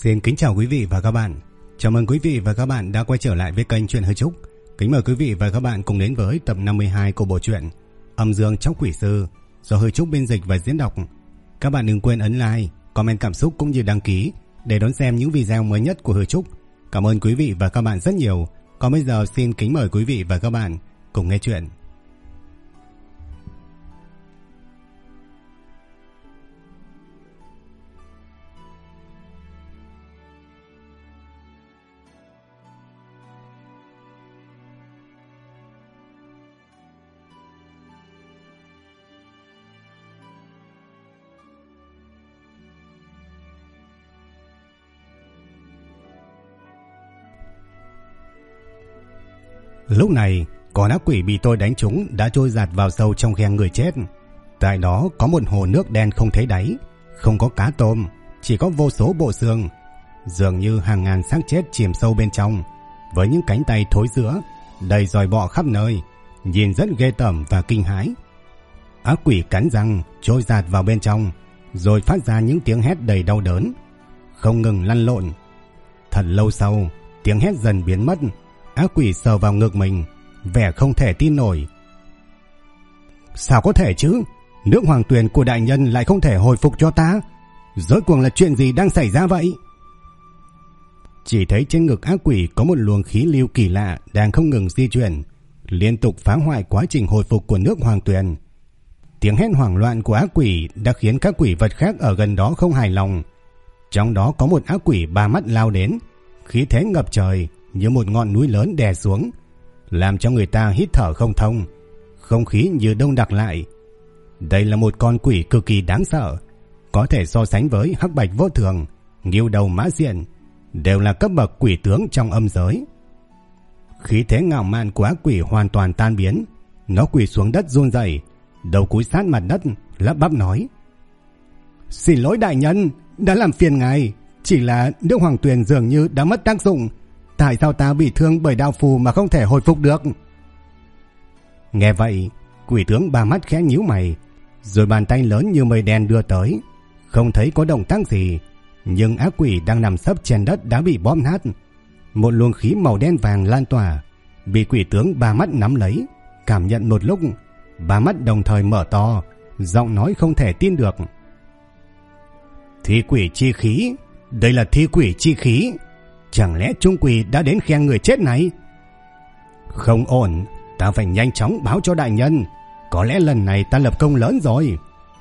Xin kính chào quý vị và các bạn. Chào mừng quý vị và các bạn đã quay trở lại với kênh Truyện Hơi Trúc. Kính mời quý vị và các bạn cùng đến với tập 52 của bộ truyện Âm Dương Chóc Quỷ Sư do Hơi Trúc biên dịch và diễn đọc. Các bạn đừng quên ấn like, comment cảm xúc cũng như đăng ký để đón xem những video mới nhất của Hơi Trúc. Cảm ơn quý vị và các bạn rất nhiều. Còn bây giờ xin kính mời quý vị và các bạn cùng nghe chuyện. Lúc này, con ác quỷ bị tôi đánh trúng đã trôi dạt vào sâu trong khe người chết. Tại đó có một hồ nước đen không thấy đáy, không có cá tôm, chỉ có vô số bộ xương. Dường như hàng ngàn xác chết chìm sâu bên trong, với những cánh tay thối rữa, đầy giòi bọ khắp nơi, nhìn rất ghê tởm và kinh hãi. Ác quỷ cắn răng, trôi dạt vào bên trong, rồi phát ra những tiếng hét đầy đau đớn, không ngừng lăn lộn. Thật lâu sau, tiếng hét dần biến mất. Ác quỷ sờ vào ngực mình, vẻ không thể tin nổi. Sao có thể chứ? Nước hoàng tuyền của đại nhân lại không thể hồi phục cho ta? Rốt cuộc là chuyện gì đang xảy ra vậy? Chỉ thấy trên ngực ác quỷ có một luồng khí lưu kỳ lạ đang không ngừng di chuyển, liên tục phá hoại quá trình hồi phục của nước hoàng tuyền. Tiếng hét hoảng loạn của ác quỷ đã khiến các quỷ vật khác ở gần đó không hài lòng. Trong đó có một ác quỷ ba mắt lao đến, khí thế ngập trời như một ngọn núi lớn đè xuống, làm cho người ta hít thở không thông, không khí như đông đặc lại. Đây là một con quỷ cực kỳ đáng sợ, có thể so sánh với Hắc Bạch Vô Thường, Ngưu Đầu Mã Diện, đều là cấp bậc quỷ tướng trong âm giới. Khí thế ngạo mạn của ác quỷ hoàn toàn tan biến, nó quỳ xuống đất run rẩy, đầu cúi sát mặt đất, lắp bắp nói: "Xin lỗi đại nhân, đã làm phiền ngài, chỉ là nước hoàng tuyền dường như đã mất tác dụng. Tại sao ta bị thương bởi đạo phù mà không thể hồi phục được?" Nghe vậy, quỷ tướng ba mắt khẽ nhíu mày, rồi bàn tay lớn như mây đen đưa tới. Không thấy có động tác gì, nhưng ác quỷ đang nằm sấp trên đất đã bị bóp nát. Một luồng khí màu đen vàng lan tỏa, bị quỷ tướng ba mắt nắm lấy, cảm nhận một lúc, ba mắt đồng thời mở to, giọng nói không thể tin được: "Thi quỷ chi khí, đây là thi quỷ chi khí. Chẳng lẽ Trung Quỷ đã đến khe người chết này? Không ổn, ta phải nhanh chóng báo cho đại nhân. Có lẽ lần này ta lập công lớn rồi."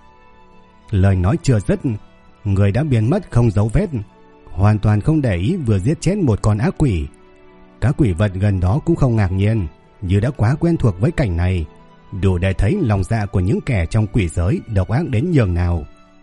Lời nói chưa dứt, người đã biến mất không dấu vết, hoàn toàn không để ý vừa giết chết một con ác quỷ. Các quỷ vật gần đó cũng không ngạc nhiên, như đã quá quen thuộc với cảnh này, đủ để thấy lòng dạ của những kẻ trong quỷ giới độc ác đến nhường nào.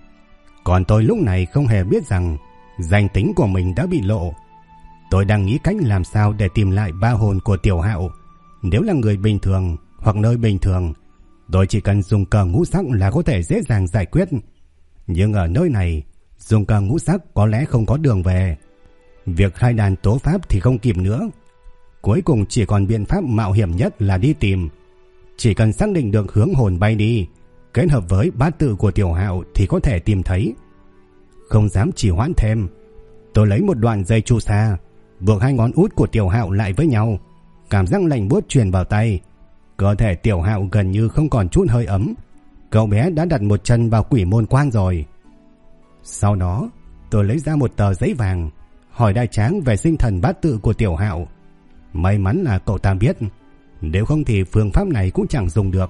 Còn tôi lúc này không hề biết rằng danh tính của mình đã bị lộ. Tôi đang nghĩ cách làm sao để tìm lại ba hồn của Tiểu Hạo. Nếu là người bình thường hoặc nơi bình thường, tôi chỉ cần dùng cờ ngũ sắc là có thể dễ dàng giải quyết. Nhưng ở nơi này, dùng cờ ngũ sắc có lẽ không có đường về. Việc khai đàn tố pháp thì không kịp nữa. Cuối cùng chỉ còn biện pháp mạo hiểm nhất là đi tìm. Chỉ cần xác định được hướng hồn bay đi, kết hợp với bát tự của Tiểu Hạo thì có thể tìm thấy. Không dám trì hoãn thêm, tôi lấy một đoạn dây chu sa, buộc hai ngón út của Tiểu Hạo lại với nhau, cảm giác lạnh buốt truyền vào tay. Cơ thể Tiểu Hạo gần như không còn chút hơi ấm. Cậu bé đã đặt một chân vào quỷ môn quan rồi. Sau đó, tôi lấy ra một tờ giấy vàng, hỏi Đại Tráng về sinh thần bát tự của Tiểu Hạo. May mắn là cậu ta biết, nếu không thì phương pháp này cũng chẳng dùng được.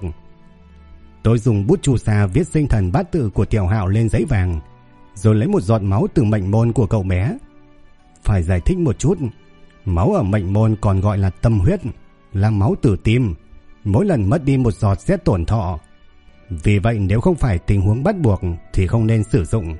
Tôi dùng bút chu sa viết sinh thần bát tự của Tiểu Hạo lên giấy vàng, rồi lấy một giọt máu từ mệnh môn của cậu bé. Phải giải thích một chút, máu ở mệnh môn còn gọi là tâm huyết, là máu từ tim. Mỗi lần mất đi một giọt sẽ tổn thọ. Vì vậy nếu không phải tình huống bắt buộc thì không nên sử dụng.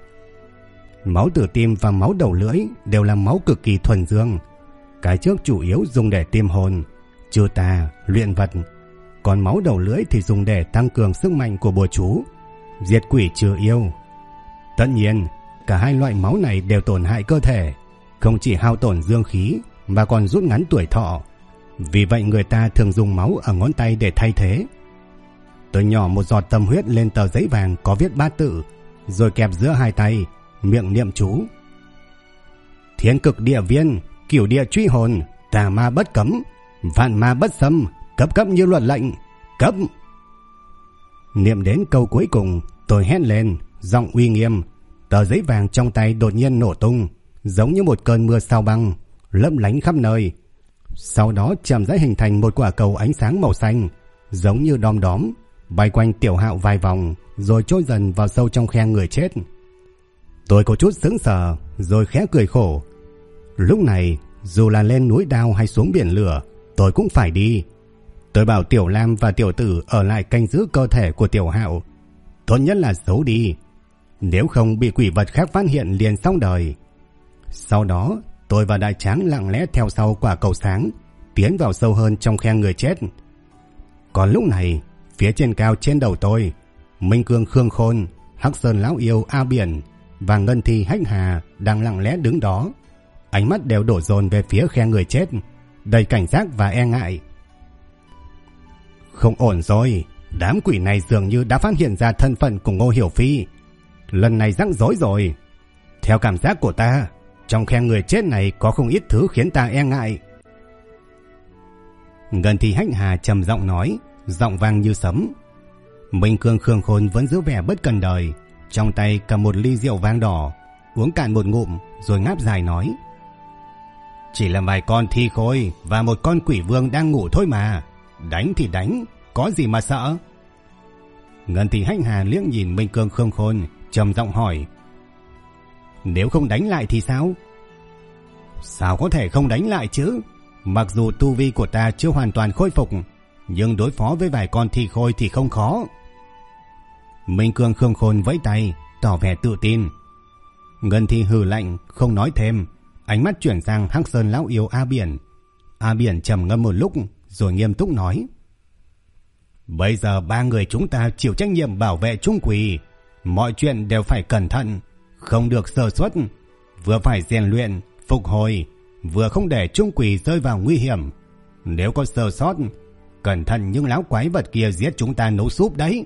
Máu từ tim và máu đầu lưỡi đều là máu cực kỳ thuần dương. Cái trước chủ yếu dùng để tiêm hồn, trừ tà, luyện vật. Còn máu đầu lưỡi thì dùng để tăng cường sức mạnh của bùa chú, diệt quỷ trừ yêu. Tất nhiên, cả hai loại máu này đều tổn hại cơ thể, không chỉ hao tổn dương khí mà còn rút ngắn tuổi thọ. Vì vậy người ta thường dùng máu ở ngón tay để thay thế. Tôi nhỏ một giọt tâm huyết lên tờ giấy vàng có viết bát tự, rồi kẹp giữa hai tay, miệng niệm chú: Thiên cực địa viên, cửu địa truy hồn, tà ma bất cấm, vạn ma bất xâm, cấp cấp như luật lệnh, cấp. Niệm đến câu cuối cùng, tôi hét lên, giọng uy nghiêm. Tờ giấy vàng trong tay đột nhiên nổ tung, giống như một cơn mưa sao băng, lấp lánh khắp nơi. Sau đó chậm rãi hình thành một quả cầu ánh sáng màu xanh, giống như đom đóm, bay quanh Tiểu Hạo vài vòng, rồi trôi dần vào sâu trong khe người chết. Tôi có chút sững sờ, rồi khẽ cười khổ. Lúc này, dù là lên núi đao hay xuống biển lửa, tôi cũng phải đi. Tôi bảo Tiểu Lam và Tiểu Tử ở lại canh giữ cơ thể của Tiểu Hạo. Tốt nhất là giấu đi, nếu không bị quỷ vật khác phát hiện liền xong đời. Sau đó, tôi và Đại Tráng lặng lẽ theo sau quả cầu sáng, tiến vào sâu hơn trong khe người chết. Còn lúc này, phía trên cao trên đầu tôi, Minh Cương Khương Khôn, Hắc Sơn Lão Yêu A Biển và Ngân Thi Hách Hà đang lặng lẽ đứng đó, ánh mắt đều đổ dồn về phía khe người chết, đầy cảnh giác và e ngại. Không ổn rồi, đám quỷ này dường như đã phát hiện ra thân phận của Ngô Hiểu Phi. Lần này rắc rối rồi. Theo cảm giác của ta, trong khe người chết này có không ít thứ khiến ta e ngại. Ngân Thi Hách Hà trầm giọng nói, giọng vang như sấm. Minh Cương Khương Khôn vẫn giữ vẻ bất cần đời, trong tay cầm một ly rượu vang đỏ, uống cạn một ngụm rồi ngáp dài nói: Chỉ là vài con thi khôi và một con quỷ vương đang ngủ thôi mà, đánh thì đánh, có gì mà sợ. Ngân Thi Hách Hà liếc nhìn Minh Cương Khương Khôn, trầm giọng hỏi: Nếu không đánh lại thì sao? Sao có thể không đánh lại chứ? Mặc dù tu vi của ta chưa hoàn toàn khôi phục, nhưng đối phó với vài con thi khôi thì không khó. Minh Cương Khương Khôn vẫy tay, tỏ vẻ tự tin. Ngân Thi hừ lạnh, không nói thêm, ánh mắt chuyển sang Hắc Sơn Lão Yêu A Biển. A Biển trầm ngâm một lúc, rồi nghiêm túc nói: Bây giờ ba người chúng ta chịu trách nhiệm bảo vệ Trung Quỷ, mọi chuyện đều phải cẩn thận, không được sơ suất, vừa phải rèn luyện, phục hồi, vừa không để Trung Quỷ rơi vào nguy hiểm. Nếu có sơ sót, cẩn thận những lão quái vật kia giết chúng ta nấu súp đấy.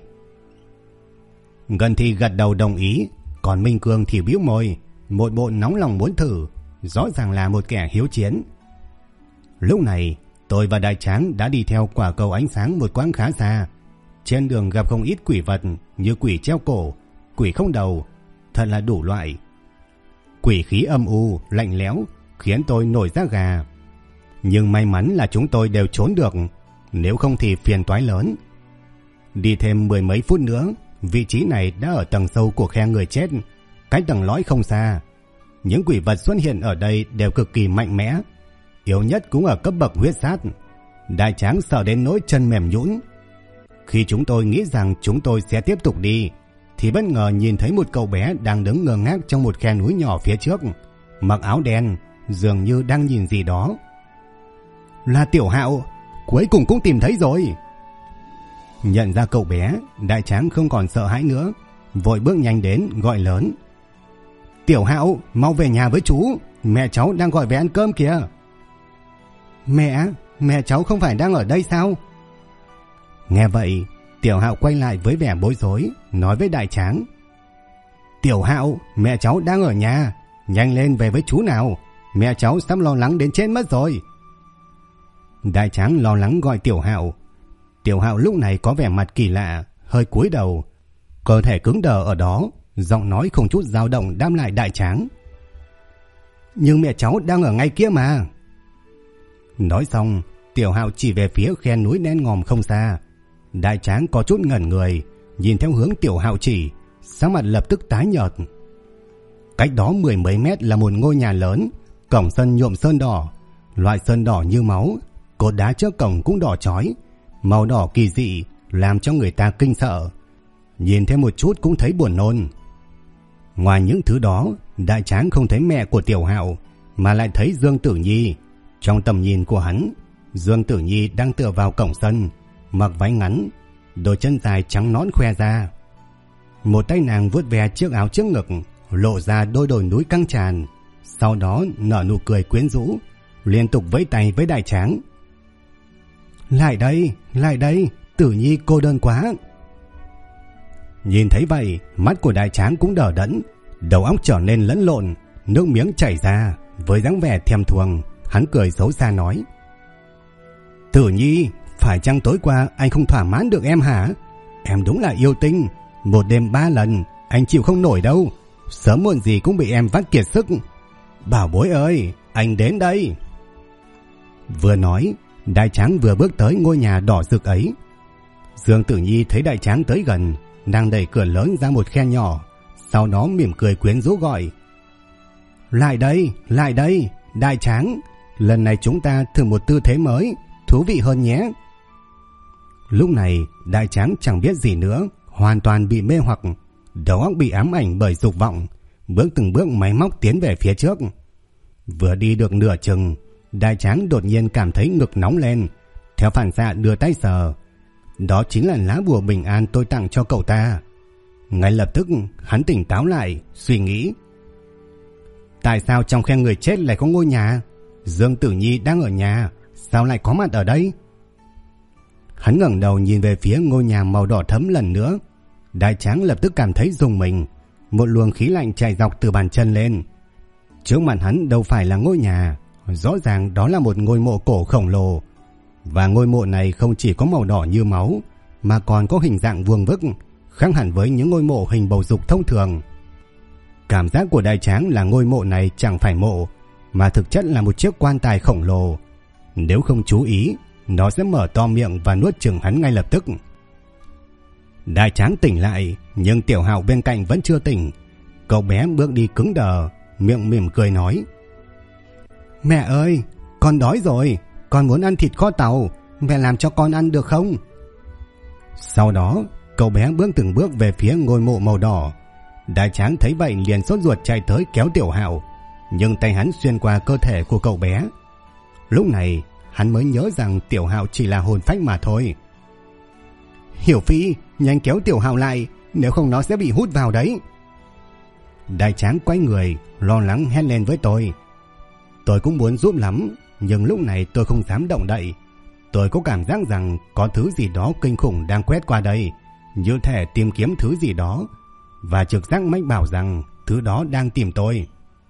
Ngân Thi gật đầu đồng ý, còn Minh Cương thì bĩu môi, một bộ nóng lòng muốn thử, rõ ràng là một kẻ hiếu chiến. Lúc này, tôi và Đại Tráng đã đi theo quả cầu ánh sáng một quãng khá xa. Trên đường gặp không ít quỷ vật như quỷ treo cổ, quỷ không đầu, thật là đủ loại. Quỷ khí âm u, lạnh lẽo, khiến tôi nổi da gà. Nhưng may mắn là chúng tôi đều trốn được, nếu không thì phiền toái lớn. Đi thêm 10 mấy phút nữa, vị trí này đã ở tầng sâu của khe người chết, cách tầng lõi không xa. Những quỷ vật xuất hiện ở đây đều cực kỳ mạnh mẽ, yếu nhất cũng ở cấp bậc huyết sát. Đại Tráng sợ đến nỗi chân mềm nhũn. Khi chúng tôi nghĩ rằng chúng tôi sẽ tiếp tục đi, thì bất ngờ nhìn thấy một cậu bé đang đứng ngơ ngác trong một khe núi nhỏ phía trước, mặc áo đen, dường như đang nhìn gì đó. Là Tiểu Hạo, cuối cùng cũng tìm thấy rồi. Nhận ra cậu bé, Đại Tráng không còn sợ hãi nữa, vội bước nhanh đến gọi lớn: Tiểu Hạo, mau về nhà với chú, mẹ cháu đang gọi về ăn cơm kìa. Mẹ cháu không phải đang ở đây sao? Nghe vậy, Tiểu Hạo quay lại với vẻ bối rối, nói với Đại Tráng: Tiểu Hạo, mẹ cháu đang ở nhà, nhanh lên về với chú nào, mẹ cháu sắp lo lắng đến chết mất rồi. Đại Tráng lo lắng gọi Tiểu Hạo. Tiểu Hạo lúc này có vẻ mặt kỳ lạ, hơi cúi đầu, cơ thể cứng đờ ở đó, giọng nói không chút dao động đáp lại Đại Tráng: Nhưng mẹ cháu đang ở ngay kia mà. Nói xong, Tiểu Hạo chỉ về phía khe núi đen ngòm không xa. Đại Tráng có chút ngẩn người, nhìn theo hướng Tiểu Hạo chỉ, sắc mặt lập tức tái nhợt. Cách đó 10 mấy mét là một ngôi nhà lớn, cổng sân nhuộm sơn đỏ, loại sơn đỏ như máu, cột đá trước cổng cũng đỏ chói, màu đỏ kỳ dị làm cho người ta kinh sợ, nhìn thêm một chút cũng thấy buồn nôn. Ngoài những thứ đó, Đại Tráng không thấy mẹ của Tiểu Hạo, mà lại thấy Dương Tử Nhi. Trong tầm nhìn của hắn, Dương Tử Nhi đang tựa vào cổng sân, mặc váy ngắn, đôi chân dài trắng nõn khoe ra. Một tay nàng vuốt ve chiếc áo trước ngực, lộ ra đôi đồi núi căng tràn, sau đó nở nụ cười quyến rũ, liên tục vẫy tay với Đại Tráng: Lại đây, Tử Nhi cô đơn quá. Nhìn thấy vậy, mắt của Đại Tráng cũng đờ đẫn, đầu óc trở nên lẫn lộn, nước miếng chảy ra, Với dáng vẻ thèm thuồng, hắn cười xấu xa nói: Tử Nhi, phải chăng tối qua anh không thỏa mãn được em hả? Em đúng là yêu tinh, 1 đêm 3 lần, anh chịu không nổi đâu. Sớm muộn gì cũng bị em vắt kiệt sức. Bảo bối ơi, anh đến đây. Vừa nói, Đại Tráng vừa bước tới ngôi nhà đỏ rực ấy. Dương Tử Nhi thấy Đại Tráng tới gần, nàng đẩy cửa lớn ra một khe nhỏ, sau đó mỉm cười quyến rũ gọi: lại đây, Đại Tráng, lần này chúng ta thử một tư thế mới, thú vị hơn nhé. Lúc này Đại Tráng chẳng biết gì nữa, hoàn toàn bị mê hoặc, đầu óc bị ám ảnh bởi dục vọng, bước từng bước máy móc tiến về phía trước. Vừa đi được nửa chừng, Đại Tráng đột nhiên cảm thấy ngực nóng lên, theo phản xạ đưa tay sờ. Đó chính là lá bùa bình an tôi tặng cho cậu ta. Ngay lập tức hắn tỉnh táo lại, suy nghĩ: tại sao trong khe người chết lại có ngôi nhà? Dương Tử Nhi đang ở nhà, sao lại có mặt ở đây? Hắn ngẩng đầu nhìn về phía ngôi nhà màu đỏ thẫm lần nữa. Đại Tráng lập tức cảm thấy rùng mình, một luồng khí lạnh chạy dọc từ bàn chân lên. Trước mặt hắn đâu phải là ngôi nhà, rõ ràng đó là một ngôi mộ cổ khổng lồ. Và ngôi mộ này không chỉ có màu đỏ như máu, mà còn có hình dạng vuông vức, khác hẳn với những ngôi mộ hình bầu dục thông thường. Cảm giác của Đại Tráng là ngôi mộ này chẳng phải mộ, mà thực chất là một chiếc quan tài khổng lồ. Nếu không chú ý, nó sẽ mở to miệng và nuốt chửng hắn ngay lập tức. Đại Tráng tỉnh lại, nhưng Tiểu Hạo bên cạnh vẫn chưa tỉnh. Cậu bé bước đi cứng đờ, miệng mỉm cười nói: mẹ ơi, con đói rồi, con muốn ăn thịt kho tàu, mẹ làm cho con ăn được không? Sau đó cậu bé bước từng bước về phía ngôi mộ màu đỏ. Đại Tráng thấy vậy liền sốt ruột chạy tới kéo Tiểu Hạo, nhưng tay hắn xuyên qua cơ thể của cậu bé. Lúc này hắn mới nhớ rằng Tiểu Hạo chỉ là hồn phách mà thôi. Hiểu Phi, nhanh kéo Tiểu Hạo lại, nếu không nó sẽ bị hút vào đấy. Đại Tráng quay người, lo lắng hét lên với tôi. Tôi cũng muốn giúp lắm, nhưng lúc này tôi không dám động đậy. Tôi có cảm giác rằng có thứ gì đó kinh khủng đang quét qua đây, như thể tìm kiếm thứ gì đó, và trực giác mách bảo rằng thứ đó đang tìm tôi.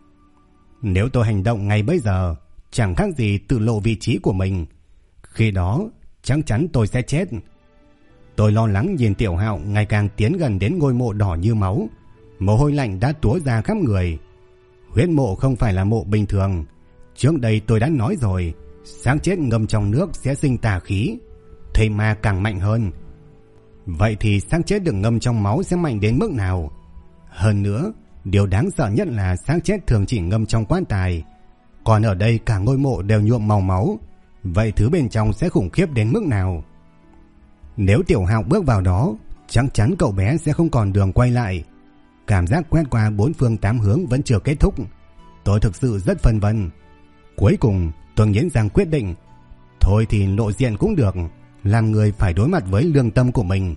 Nếu tôi hành động ngay bây giờ, chẳng khác gì tự lộ vị trí của mình. Khi đó chắc chắn tôi sẽ chết. Tôi lo lắng nhìn Tiểu Hạo ngày càng tiến gần đến ngôi mộ đỏ như máu. Mồ hôi lạnh đã túa ra khắp người. Huyết mộ không phải là mộ bình thường. Trước đây tôi đã nói rồi, xác chết ngâm trong nước sẽ sinh tà khí, thây ma càng mạnh hơn. Vậy thì xác chết được ngâm trong máu sẽ mạnh đến mức nào? Hơn nữa, điều đáng sợ nhất là xác chết thường chỉ ngâm trong quan tài, còn ở đây cả ngôi mộ đều nhuộm màu máu. Vậy thứ bên trong sẽ khủng khiếp đến mức nào? Nếu Tiểu Hạo bước vào đó, chắc chắn cậu bé sẽ không còn đường quay lại. Cảm giác quét qua 4 phương 8 hướng vẫn chưa kết thúc. Tôi thực sự rất phân vân. Cuối cùng tôi nghiến răng quyết định, thôi thì lộ diện cũng được, làm người phải đối mặt với lương tâm của mình.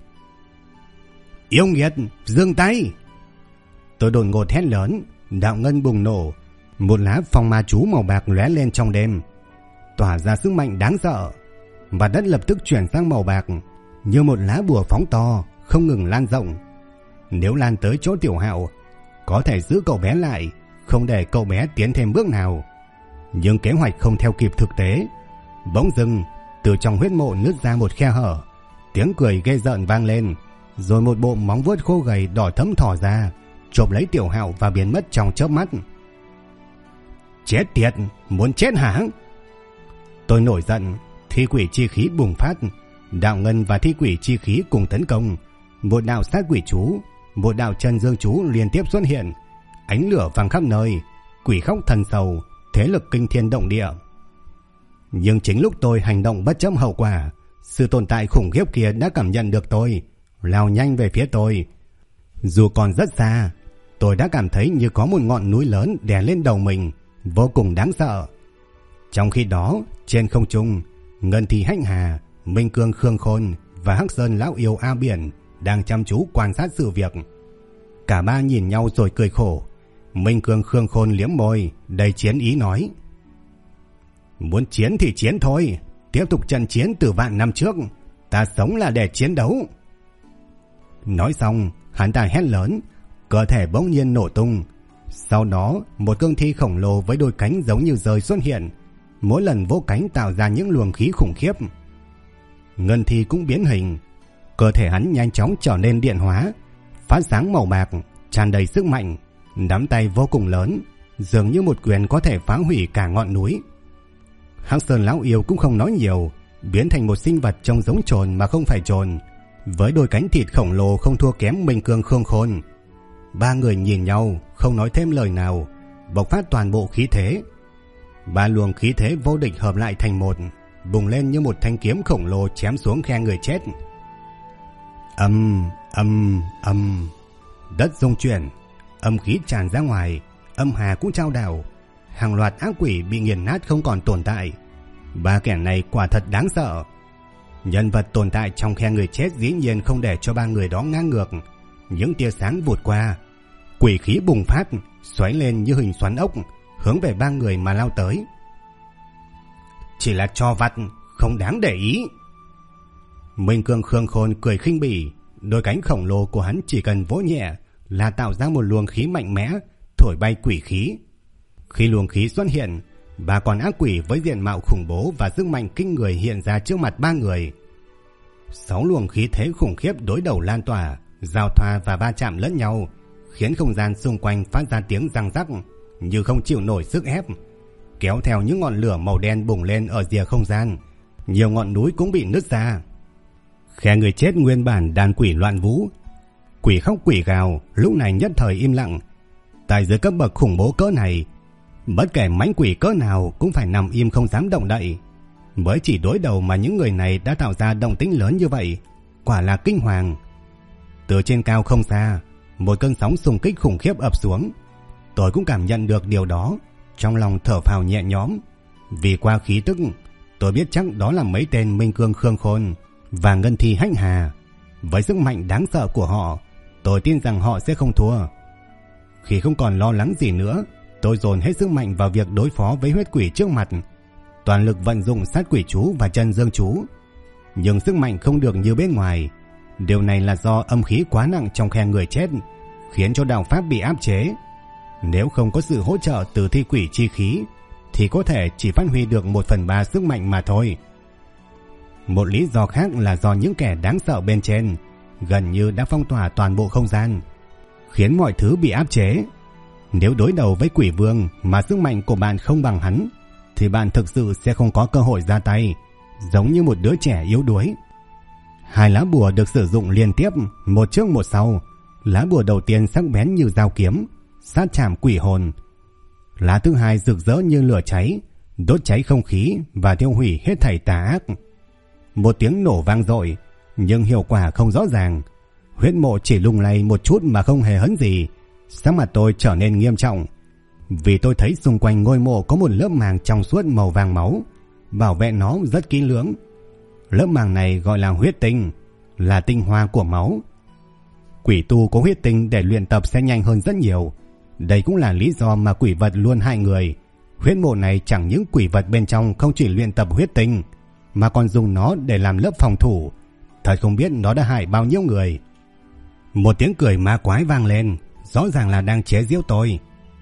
Yêu nghiệt, giương tay! Tôi đột ngột hét lớn, đạo ngân bùng nổ, một lá phong ma chú màu bạc lóe lên trong đêm, tỏa ra sức mạnh đáng sợ, và đất lập tức chuyển sang màu bạc, như một lá bùa phóng to, không ngừng lan rộng. Nếu lan tới chỗ Tiểu Hạo, có thể giữ cậu bé lại, không để cậu bé tiến thêm bước nào. Nhưng kế hoạch không theo kịp thực tế. Bỗng dưng, từ trong huyết mộ nứt ra một khe hở, tiếng cười ghê rợn vang lên, rồi một bộ móng vuốt khô gầy đỏ thẫm thỏ ra, chộp lấy Tiểu Hạo và biến mất trong chớp mắt. Chết tiệt, muốn chết hả? Tôi nổi giận, thi quỷ chi khí bùng phát, đạo ngân và thi quỷ chi khí cùng tấn công. Một đạo sát quỷ chú, một đạo chân dương chú liên tiếp xuất hiện, ánh lửa vàng khắp nơi, quỷ khóc thần sầu, thế lực kinh thiên động địa. Nhưng chính lúc tôi hành động bất chấp hậu quả, sự tồn tại khủng khiếp kia đã cảm nhận được tôi, lao nhanh về phía tôi. Dù còn rất xa, tôi đã cảm thấy như có một ngọn núi lớn đè lên đầu mình, vô cùng đáng sợ. Trong khi đó, trên không trung, Ngân Thi Hạnh Hà, Minh Cương Khương Khôn và Hắc Sơn Lão Yêu A Biển đang chăm chú quan sát sự việc. Cả ba nhìn nhau rồi cười khổ. Minh Cương Khương Khôn liếm môi, đầy chiến ý nói: muốn chiến thì chiến thôi, tiếp tục trận chiến từ vạn năm trước, ta sống là để chiến đấu. Nói xong, hắn ta hét lớn, cơ thể bỗng nhiên nổ tung. Sau đó, một cương thi khổng lồ với đôi cánh giống như rơi xuất hiện, mỗi lần vỗ cánh tạo ra những luồng khí khủng khiếp. Ngân thi cũng biến hình, cơ thể hắn nhanh chóng trở nên điện hóa, phát sáng màu bạc, tràn đầy sức mạnh, nắm tay vô cùng lớn, dường như một quyền có thể phá hủy cả ngọn núi. Hắc Sơn lão yêu cũng không nói nhiều, biến thành một sinh vật trông giống trồn mà không phải trồn, với đôi cánh thịt khổng lồ không thua kém Minh Cương Khương Khôn. Ba người nhìn nhau, không nói thêm lời nào, bộc phát toàn bộ khí thế. Ba luồng khí thế vô địch hợp lại thành một, bùng lên như một thanh kiếm khổng lồ chém xuống khe người chết. Âm, âm, âm, đất rung chuyển, âm khí tràn ra ngoài, âm hà cũng trao đảo, hàng loạt ác quỷ bị nghiền nát không còn tồn tại. Ba kẻ này quả thật đáng sợ. Nhân vật tồn tại trong khe người chết dĩ nhiên không để cho ba người đó ngang ngược. Những tia sáng vụt qua, quỷ khí bùng phát, xoáy lên như hình xoắn ốc, hướng về ba người mà lao tới. Chỉ là trò vặt, không đáng để ý. Minh Cương Khương Khôn cười khinh bỉ, đôi cánh khổng lồ của hắn chỉ cần vỗ nhẹ là tạo ra một luồng khí mạnh mẽ, thổi bay quỷ khí. Khi luồng khí xuất hiện, ba con ác quỷ với diện mạo khủng bố và sức mạnh kinh người hiện ra trước mặt ba người. 6 luồng khí thế khủng khiếp đối đầu lan tỏa, giao thoa và va chạm lẫn nhau, khiến không gian xung quanh phát ra tiếng răng rắc như không chịu nổi sức ép, kéo theo những ngọn lửa màu đen bùng lên ở rìa không gian. Nhiều ngọn núi cũng bị nứt ra. Khe người chết nguyên bản đàn quỷ loạn vũ, quỷ khóc quỷ gào, lúc này nhất thời im lặng. Tại dưới cấp bậc khủng bố cỡ này, bất kể mãnh quỷ cỡ nào cũng phải nằm im không dám động đậy. Mới chỉ đối đầu mà những người này đã tạo ra động tĩnh lớn như vậy, quả là kinh hoàng. Từ trên cao không xa, một cơn sóng xung kích khủng khiếp ập xuống. Tôi cũng cảm nhận được điều đó, trong lòng thở phào nhẹ nhõm. Vì qua khí tức, tôi biết chắc đó là mấy tên Minh Cương Khương Khôn và Ngân Thi Hách Hà. Với sức mạnh đáng sợ của họ, tôi tin rằng họ sẽ không thua. Khi không còn lo lắng gì nữa, tôi dồn hết sức mạnh vào việc đối phó với huyết quỷ trước mặt, toàn lực vận dụng sát quỷ chú và chân dương chú. Nhưng sức mạnh không được như bên ngoài. Điều này là do âm khí quá nặng trong khe người chết, khiến cho đạo pháp bị áp chế. Nếu không có sự hỗ trợ từ thi quỷ chi khí, thì có thể chỉ phát huy được 1/3 sức mạnh mà thôi. Một lý do khác là do những kẻ đáng sợ bên trên gần như đã phong tỏa toàn bộ không gian, khiến mọi thứ bị áp chế. Nếu đối đầu với quỷ vương mà sức mạnh của bạn không bằng hắn, thì bạn thực sự sẽ không có cơ hội ra tay, giống như một đứa trẻ yếu đuối. 2 lá bùa được sử dụng liên tiếp, một trước một sau. Lá bùa đầu tiên sắc bén như dao kiếm, sát chạm quỷ hồn. Lá thứ hai rực rỡ như lửa cháy, đốt cháy không khí và tiêu hủy hết thảy tà ác. Một tiếng nổ vang dội, nhưng hiệu quả không rõ ràng. Huyết Mộ chỉ lung lay một chút mà không hề hấn gì. Sắc mặt tôi trở nên nghiêm trọng, vì tôi thấy xung quanh ngôi mộ có một lớp màng trong suốt màu vàng máu, bảo vệ nó rất kỹ lưỡng. Lớp màng này gọi là huyết tinh, là tinh hoa của máu. Quỷ tu có huyết tinh để luyện tập sẽ nhanh hơn rất nhiều. Đây cũng là lý do mà quỷ vật luôn hại người. Huyết mộ này chẳng những quỷ vật bên trong không chỉ luyện tập huyết tinh, mà còn dùng nó để làm lớp phòng thủ. Thật không biết nó đã hại bao nhiêu người. Một tiếng cười ma quái vang lên, rõ ràng là đang chế giễu tôi.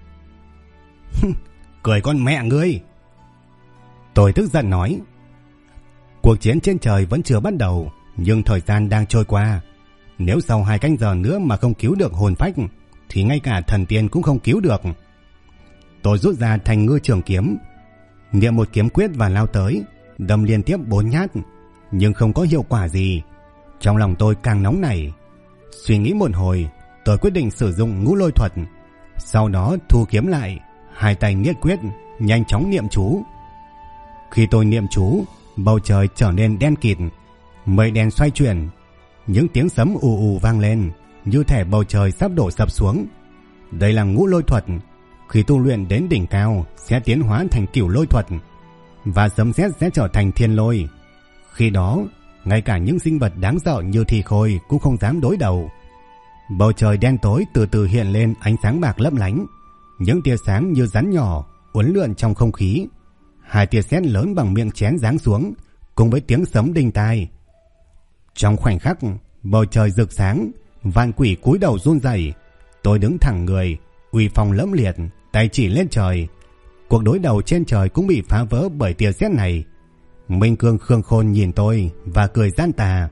Cười con mẹ ngươi! Tôi tức giận nói. Cuộc chiến trên trời vẫn chưa bắt đầu, nhưng thời gian đang trôi qua. Nếu sau 2 canh giờ nữa mà không cứu được hồn phách, thì ngay cả thần tiên cũng không cứu được. Tôi rút ra thành ngư trường kiếm, niệm một kiếm quyết và lao tới, đâm liên tiếp 4 nhát, nhưng không có hiệu quả gì. Trong lòng tôi càng nóng nảy. Suy nghĩ một hồi, tôi quyết định sử dụng ngũ lôi thuật. Sau đó thu kiếm lại, 2 tay niết quyết, nhanh chóng niệm chú. Khi tôi niệm chú, bầu trời trở nên đen kịt, mây đen xoay chuyển, những tiếng sấm ù ù vang lên, như thể bầu trời sắp đổ sập xuống. Đây là ngũ lôi thuật, khi tu luyện đến đỉnh cao sẽ tiến hóa thành cửu lôi thuật, và sấm sét sẽ trở thành thiên lôi. Khi đó, ngay cả những sinh vật đáng sợ như thi khôi cũng không dám đối đầu. Bầu trời đen tối từ từ hiện lên ánh sáng bạc lấp lánh, những tia sáng như rắn nhỏ uốn lượn trong không khí. 2 tia sét lớn bằng miệng chén giáng xuống, cùng với tiếng sấm đinh tai. Trong khoảnh khắc, bầu trời rực sáng, vạn quỷ cúi đầu run rẩy. Tôi đứng thẳng người, uy phong lẫm liệt, tay chỉ lên trời. Cuộc đối đầu trên trời cũng bị phá vỡ bởi tia sét này. Minh Cương Khương Khôn nhìn tôi và cười gian tà.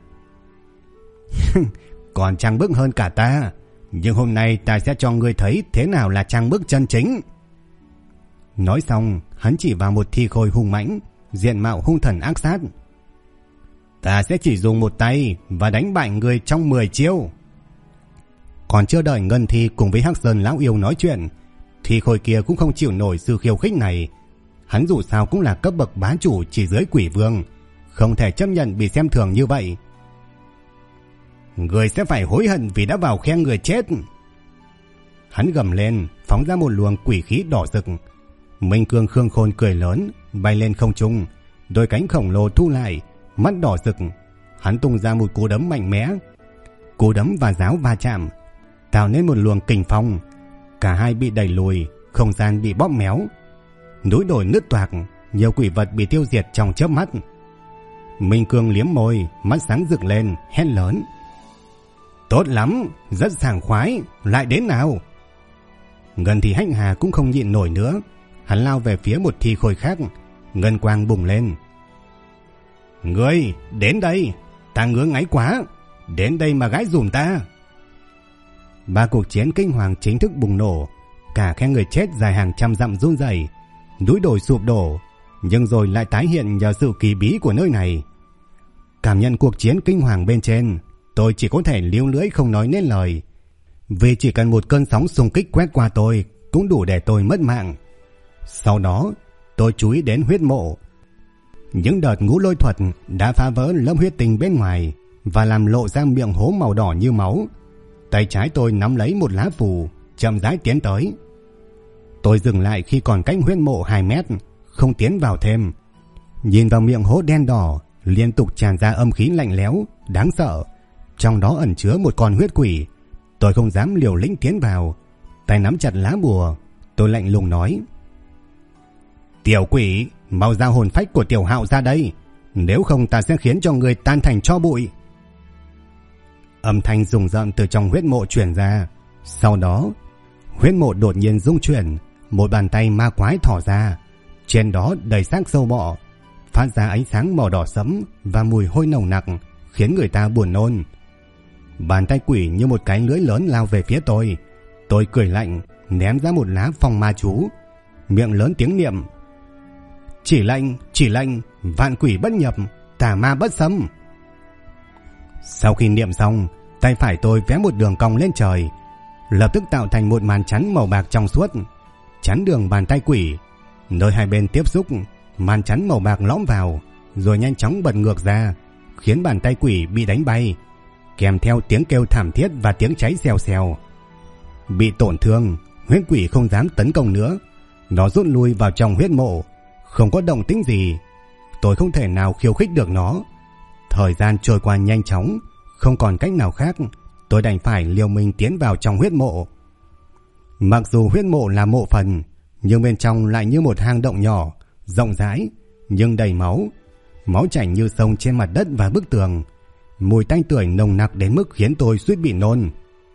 Còn trang bức hơn cả ta, nhưng hôm nay ta sẽ cho ngươi thấy thế nào là trang bức chân chính. Nói xong, hắn chỉ vào một thi khôi hung mãnh, diện mạo hung thần ác sát. Ta sẽ chỉ dùng một tay và đánh bại ngươi trong 10 chiêu. Còn chưa đợi Ngân Thi cùng với Hắc Sơn lão yêu nói chuyện, thi khôi kia cũng không chịu nổi sự khiêu khích này. Hắn dù sao cũng là cấp bậc bá chủ chỉ dưới quỷ vương, không thể chấp nhận bị xem thường như vậy. Người sẽ phải hối hận vì đã vào khe người chết. Hắn gầm lên, phóng ra một luồng quỷ khí đỏ rực. Minh Cương Khương Khôn cười lớn, bay lên không trung, đôi cánh khổng lồ thu lại, mắt đỏ rực. Hắn tung ra một cú đấm mạnh mẽ. Cú đấm và giáo va chạm, tạo nên một luồng kình phong. Cả hai bị đẩy lùi, không gian bị bóp méo, núi đồi nứt toạc, nhiều quỷ vật bị tiêu diệt trong chớp mắt. Minh Cương liếm môi, mắt sáng rực lên, hét lớn. Tốt lắm, rất sảng khoái, lại đến nào. Ngân Thi Hách Hà cũng không nhịn nổi nữa, hắn lao về phía một thi khôi khác, ngân quang bùng lên. Ngươi, đến đây, ta ngứa ngáy quá, đến đây mà gãi dùm ta. Ba cuộc chiến kinh hoàng chính thức bùng nổ, cả khe người chết dài hàng trăm dặm run rẩy, núi đồi sụp đổ, nhưng rồi lại tái hiện nhờ sự kỳ bí của nơi này. Cảm nhận cuộc chiến kinh hoàng bên trên, tôi chỉ có thể líu lưỡi không nói nên lời, vì chỉ cần một cơn sóng xung kích quét qua tôi cũng đủ để tôi mất mạng. Sau đó, tôi chú ý đến huyết mộ. Những đợt ngũ lôi thuật đã phá vỡ lớp huyết tinh bên ngoài và làm lộ ra miệng hố màu đỏ như máu. Tay trái tôi nắm lấy một lá phù, chậm rãi tiến tới. Tôi dừng lại khi còn cách huyết mộ 2 mét, không tiến vào thêm. Nhìn vào miệng hố đen đỏ, liên tục tràn ra âm khí lạnh lẽo, đáng sợ. Trong đó ẩn chứa một con huyết quỷ. Tôi không dám liều lĩnh tiến vào, tay nắm chặt lá bùa. Tôi lạnh lùng nói. Tiểu quỷ, mau giao hồn phách của tiểu Hạo ra đây, nếu không ta sẽ khiến cho người tan thành tro bụi. Âm thanh rùng rợn từ trong huyết mộ truyền ra. Sau đó, huyết mộ đột nhiên rung chuyển, một bàn tay ma quái thỏ ra, trên đó đầy xác sâu bọ, phát ra ánh sáng màu đỏ sẫm và mùi hôi nồng nặc, khiến người ta buồn nôn. Bàn tay quỷ như một cái lưỡi lớn lao về phía tôi. Tôi cười lạnh, ném ra một lá phong ma chú, miệng lớn tiếng niệm. Chỉ lệnh, vạn quỷ bất nhập, tà ma bất xâm. Sau khi niệm xong, tay phải tôi vẽ một đường cong lên trời, lập tức tạo thành một màn chắn màu bạc trong suốt, chắn đường bàn tay quỷ. Nơi hai bên tiếp xúc, màn chắn màu bạc lõm vào, rồi nhanh chóng bật ngược ra, khiến bàn tay quỷ bị đánh bay, kèm theo tiếng kêu thảm thiết và tiếng cháy xèo xèo. Bị tổn thương, huyết quỷ không dám tấn công nữa, nó rút lui vào trong huyết mộ, không có động tĩnh gì. Tôi không thể nào khiêu khích được nó. Thời gian trôi qua nhanh chóng, không còn cách nào khác, tôi đành phải liều mình tiến vào trong huyết mộ. Mặc dù huyết mộ là mộ phần, nhưng bên trong lại như một hang động nhỏ, rộng rãi, nhưng đầy máu. Máu chảy như sông trên mặt đất và bức tường. Mùi tanh tưởi nồng nặc đến mức khiến tôi suýt bị nôn.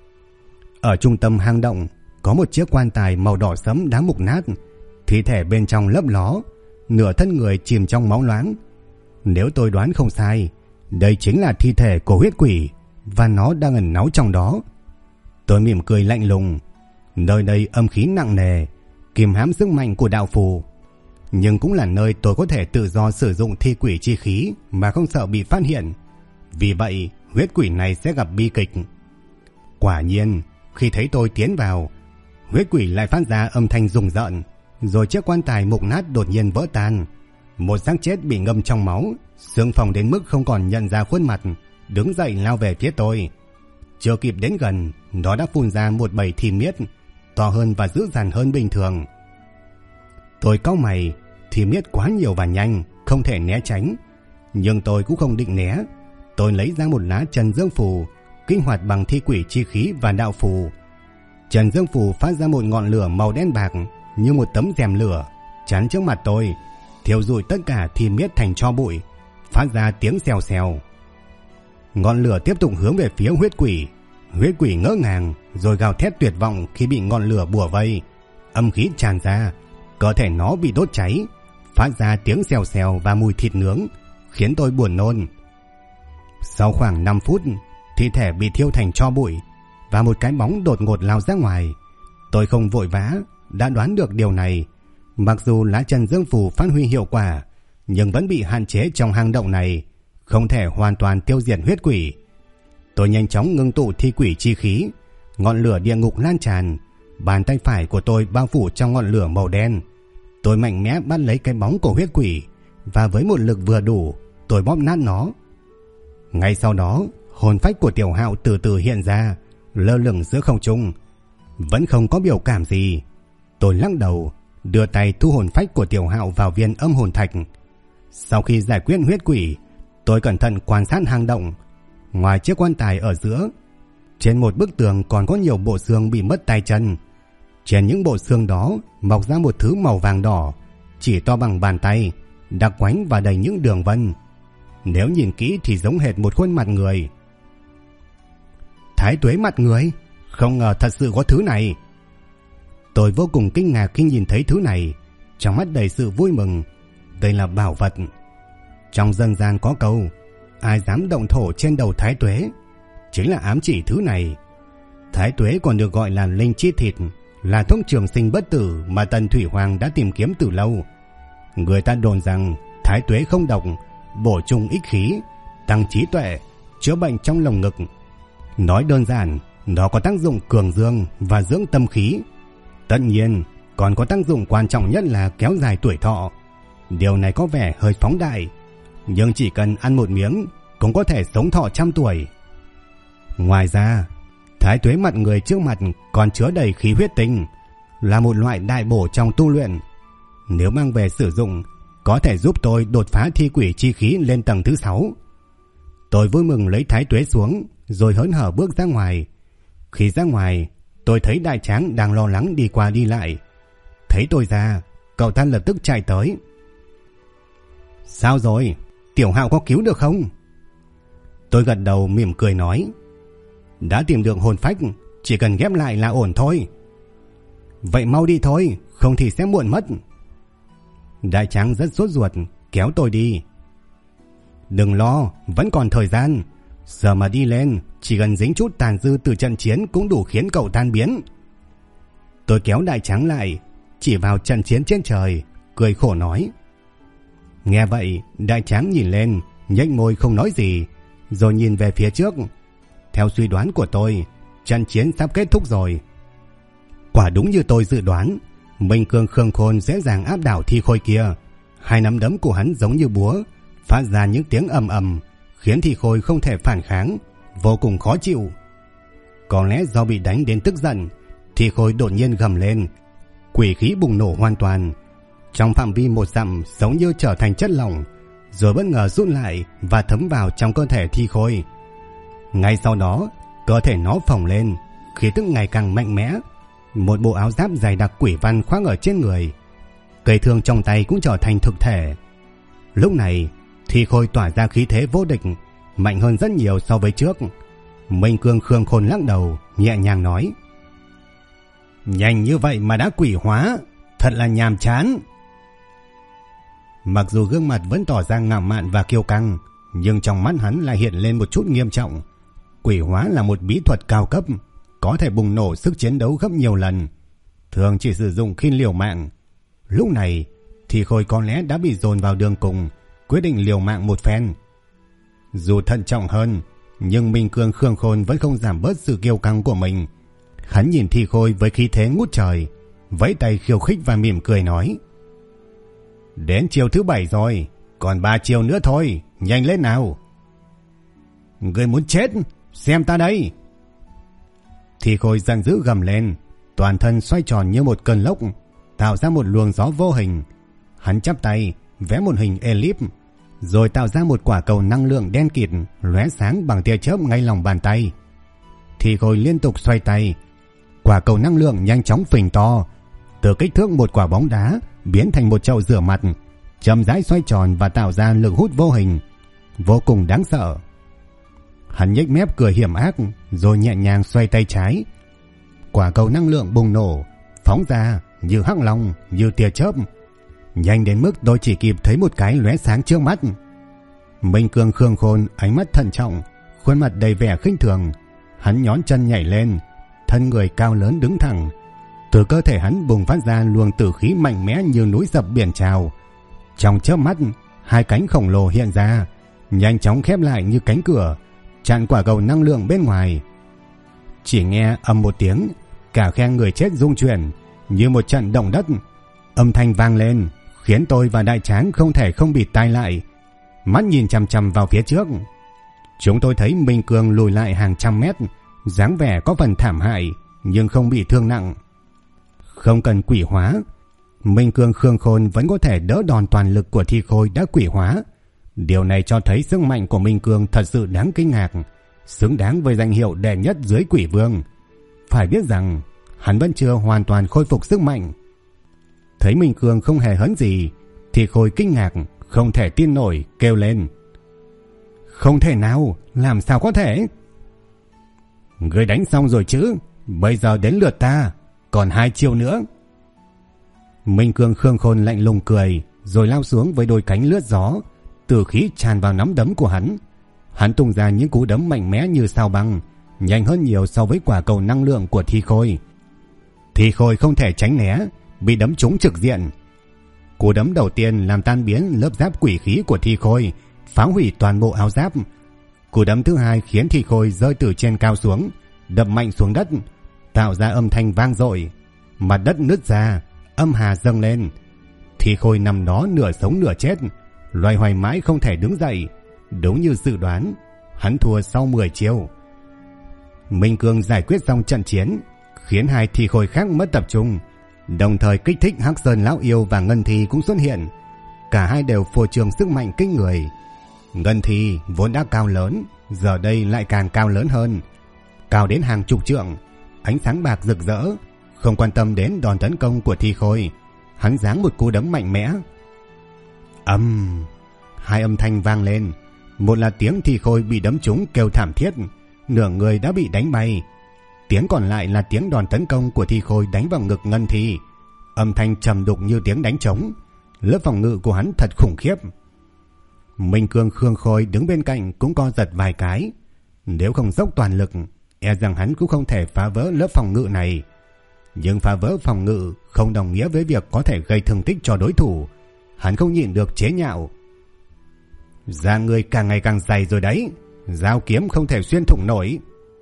Ở trung tâm hang động có một chiếc quan tài màu đỏ sẫm đã mục nát, thi thể bên trong lấp ló, nửa thân người chìm trong máu loãng. Nếu tôi đoán không sai, đây chính là thi thể của huyết quỷ, và nó đang ẩn náu trong đó. Tôi mỉm cười lạnh lùng. Nơi đây âm khí nặng nề, kìm hãm sức mạnh của đạo phù, nhưng cũng là nơi tôi có thể tự do sử dụng thi quỷ chi khí mà không sợ bị phát hiện. Vì vậy, huyết quỷ này sẽ gặp bi kịch. Quả nhiên, khi thấy tôi tiến vào, huyết quỷ lại phát ra âm thanh rùng rợn, rồi chiếc quan tài mục nát đột nhiên vỡ tan. Một xác chết bị ngâm trong máu, xương phồng đến mức không còn nhận ra khuôn mặt, đứng dậy lao về phía tôi. Chưa kịp đến gần, nó đã phun ra một bầy thi miết, to hơn và dữ dằn hơn bình thường. Tôi cau mày, thi miết quá nhiều và nhanh, không thể né tránh. Nhưng tôi cũng không định né. Tôi lấy ra một lá trần dương phù, kích hoạt bằng thi quỷ chi khí và đạo phù. Trần dương phù phát ra một ngọn lửa màu đen bạc như một tấm rèm lửa, chắn trước mặt tôi, thiêu rụi tất cả thi miết thành tro bụi, phát ra tiếng xèo xèo. Ngọn lửa tiếp tục hướng về phía huyết quỷ. Huyết quỷ ngỡ ngàng rồi gào thét tuyệt vọng khi bị ngọn lửa bủa vây. Âm khí tràn ra, cơ thể nó bị đốt cháy, phát ra tiếng xèo xèo và mùi thịt nướng, khiến tôi buồn nôn. Sau khoảng 5 phút, thi thể bị thiêu thành tro bụi và một cái bóng đột ngột lao ra ngoài. Tôi không vội vã, đã đoán được điều này. Mặc dù lá trần dương phù phát huy hiệu quả, nhưng vẫn bị hạn chế trong hang động này, không thể hoàn toàn tiêu diệt huyết quỷ. Tôi nhanh chóng ngưng tụ thi quỷ chi khí, ngọn lửa địa ngục lan tràn, bàn tay phải của tôi bao phủ trong ngọn lửa màu đen. Tôi mạnh mẽ bắt lấy cái bóng của huyết quỷ và với một lực vừa đủ, tôi bóp nát nó. Ngay sau đó, hồn phách của Tiểu Hạo từ từ hiện ra, lơ lửng giữa không trung, vẫn không có biểu cảm gì. Tôi lắc đầu, đưa tay thu hồn phách của Tiểu Hạo vào viên âm hồn thạch. Sau khi giải quyết huyết quỷ, tôi cẩn thận quan sát hang động. Ngoài chiếc quan tài ở giữa, trên một bức tường còn có nhiều bộ xương bị mất tay chân. Trên những bộ xương đó mọc ra một thứ màu vàng đỏ, chỉ to bằng bàn tay, đặc quánh và đầy những đường vân. Nếu nhìn kỹ thì giống hệt một khuôn mặt người. Thái tuế mặt người? Không ngờ thật sự có thứ này. Tôi vô cùng kinh ngạc khi nhìn thấy thứ này, trong mắt đầy sự vui mừng. Đây là bảo vật. Trong dân gian có câu, ai dám động thổ trên đầu thái tuế, chính là ám chỉ thứ này. Thái tuế còn được gọi là linh chi thịt, là thuốc trường sinh bất tử mà Tần Thủy Hoàng đã tìm kiếm từ lâu. Người ta đồn rằng thái tuế không độc, bổ trung ích khí, tăng trí tuệ, chữa bệnh trong lồng ngực. Nói đơn giản, nó có tác dụng cường dương và dưỡng tâm khí. Tất nhiên, còn có tác dụng quan trọng nhất là kéo dài tuổi thọ. Điều này có vẻ hơi phóng đại, nhưng chỉ cần ăn một miếng cũng có thể sống thọ 100 tuổi. Ngoài ra, thái tuế mặt người trước mặt còn chứa đầy khí huyết tinh, là một loại đại bổ trong tu luyện. Nếu mang về sử dụng, có thể giúp tôi đột phá thi quỷ chi khí lên tầng thứ 6. Tôi vui mừng lấy thái tuế xuống, rồi hớn hở bước ra ngoài. Khi ra ngoài, tôi thấy Đại Tráng đang lo lắng đi qua đi lại. Thấy tôi ra, cậu ta lập tức chạy tới. Sao rồi? Tiểu Hạo có cứu được không? Tôi gật đầu mỉm cười nói, đã tìm được hồn phách, chỉ cần ghép lại là ổn thôi. Vậy mau đi thôi, không thì sẽ muộn mất. Đại Tráng rất sốt ruột, kéo tôi đi. Đừng lo, vẫn còn thời gian. Giờ mà đi lên, chỉ cần dính chút tàn dư từ trận chiến cũng đủ khiến cậu tan biến. Tôi kéo Đại Tráng lại, chỉ vào trận chiến trên trời, cười khổ nói. Nghe vậy, Đại Tráng nhìn lên, nhếch môi không nói gì, rồi nhìn về phía trước. Theo suy đoán của tôi, trận chiến sắp kết thúc rồi. Quả đúng như tôi dự đoán, Minh Cương Khương Khôn dễ dàng áp đảo Thi Khôi kia. Hai nắm đấm của hắn giống như búa, phát ra những tiếng ầm ầm, khiến Thi Khôi không thể phản kháng, vô cùng khó chịu. Có lẽ do bị đánh đến tức giận, Thi Khôi đột nhiên gầm lên, quỷ khí bùng nổ hoàn toàn. Trong phạm vi 1 dặm giống như trở thành chất lỏng, rồi bất ngờ rút lại và thấm vào trong cơ thể Thi Khôi. Ngay sau đó, cơ thể nó phồng lên, khí tức ngày càng mạnh mẽ. Một bộ áo giáp dày đặc quỷ văn khoác ở trên người, cây thương trong tay cũng trở thành thực thể. Lúc này, Thi Khôi tỏa ra khí thế vô địch, mạnh hơn rất nhiều so với trước. Minh Cương Khương Khôn lắc đầu, nhẹ nhàng nói, nhanh như vậy mà đã quỷ hóa, thật là nhàm chán. Mặc dù gương mặt vẫn tỏ ra ngạo mạn và kiêu căng, nhưng trong mắt hắn lại hiện lên một chút nghiêm trọng. Quỷ hóa là một bí thuật cao cấp, có thể bùng nổ sức chiến đấu gấp nhiều lần, thường chỉ sử dụng khi liều mạng. Lúc này, Thi Khôi có lẽ đã bị dồn vào đường cùng, quyết định liều mạng một phen. Dù thận trọng hơn, nhưng Minh Cương Khương Khôn vẫn không giảm bớt sự kiêu căng của mình. Hắn nhìn Thi Khôi với khí thế ngút trời, vẫy tay khiêu khích và mỉm cười nói, đến chiều thứ 7 rồi, còn 3 chiều nữa thôi, nhanh lên nào. Người muốn chết, xem ta đây. Thi Khôi giận dữ gầm lên, toàn thân xoay tròn như một cơn lốc, tạo ra một luồng gió vô hình. Hắn chắp tay, vẽ một hình elip, rồi tạo ra một quả cầu năng lượng đen kịt lóe sáng bằng tia chớp ngay lòng bàn tay. Thi Khôi liên tục xoay tay, quả cầu năng lượng nhanh chóng phình to, từ kích thước một quả bóng đá biến thành một chậu rửa mặt, chậm rãi xoay tròn và tạo ra lực hút vô hình, vô cùng đáng sợ. Hắn nhếch mép cười hiểm ác, rồi nhẹ nhàng xoay tay trái. Quả cầu năng lượng bùng nổ, phóng ra như hắc long, như tia chớp, nhanh đến mức tôi chỉ kịp thấy một cái lóe sáng trước mắt. Minh Cương khương khôn, ánh mắt thận trọng, khuôn mặt đầy vẻ khinh thường. Hắn nhón chân nhảy lên, thân người cao lớn đứng thẳng. Từ cơ thể hắn bùng phát ra luồng tử khí mạnh mẽ như núi dập biển trào. Trong chớp mắt, hai cánh khổng lồ hiện ra, nhanh chóng khép lại như cánh cửa, chặn quả cầu năng lượng bên ngoài. Chỉ nghe ầm một tiếng, cả khe người chết rung chuyển như một trận động đất. Âm thanh vang lên, khiến tôi và Đại Tráng không thể không bịt tai lại, mắt nhìn chằm chằm vào phía trước. Chúng tôi thấy Minh Cương lùi lại hàng trăm mét, dáng vẻ có phần thảm hại nhưng không bị thương nặng. Không cần quỷ hóa, Minh Cương khương khôn vẫn có thể đỡ đòn toàn lực của Thi Khôi đã quỷ hóa. Điều này cho thấy sức mạnh của Minh Cương thật sự đáng kinh ngạc, xứng đáng với danh hiệu đệ nhất dưới quỷ vương. Phải biết rằng hắn vẫn chưa hoàn toàn khôi phục sức mạnh. Thấy Minh Cương không hề hấn gì, Thi Khôi kinh ngạc, không thể tin nổi, kêu lên: "Không thể nào, làm sao có thể?" "Ngươi đánh xong rồi chứ, bây giờ đến lượt ta, còn 2 chiêu nữa." Minh Cương khương khôn lạnh lùng cười, rồi lao xuống với đôi cánh lướt gió, tử khí tràn vào nắm đấm của hắn. Hắn tung ra những cú đấm mạnh mẽ như sao băng, nhanh hơn nhiều so với quả cầu năng lượng của Thi Khôi. Thi Khôi không thể tránh né, bị đấm trúng trực diện. Cú đấm đầu tiên làm tan biến lớp giáp quỷ khí của Thi Khôi, phá hủy toàn bộ áo giáp. Cú đấm thứ hai khiến Thi Khôi rơi từ trên cao xuống, đập mạnh xuống đất, tạo ra âm thanh vang dội. Mặt đất nứt ra, âm hà dâng lên. Thi Khôi nằm đó nửa sống nửa chết, loay hoay mãi không thể đứng dậy. Đúng như dự đoán, hắn thua sau 10 chiêu. Minh Cương giải quyết xong trận chiến, khiến hai Thi Khôi khác mất tập trung, đồng thời kích thích Hắc Sơn lão yêu và Ngân Thi cũng xuất hiện. Cả hai đều phô trương sức mạnh kinh người. Ngân Thi vốn đã cao lớn, giờ đây lại càng cao lớn hơn, cao đến hàng chục trượng, ánh sáng bạc rực rỡ. Không quan tâm đến đòn tấn công của Thi Khôi, hắn giáng một cú đấm mạnh mẽ. Hai âm thanh vang lên. Một là tiếng Thi Khôi bị đấm trúng kêu thảm thiết, nửa người đã bị đánh bay. Tiếng còn lại là tiếng đòn tấn công của Thi Khôi đánh vào ngực Ngân Thi, âm thanh trầm đục như tiếng đánh trống. Lớp phòng ngự của hắn thật khủng khiếp. Minh Cương khương khôi đứng bên cạnh cũng co giật vài cái. Nếu không dốc toàn lực, e rằng hắn cũng không thể phá vỡ lớp phòng ngự này. Nhưng phá vỡ phòng ngự không đồng nghĩa với việc có thể gây thương tích cho đối thủ. Hắn không nhịn được chế nhạo: "Da người càng ngày càng dày rồi đấy, dao kiếm không thể xuyên thủng nổi."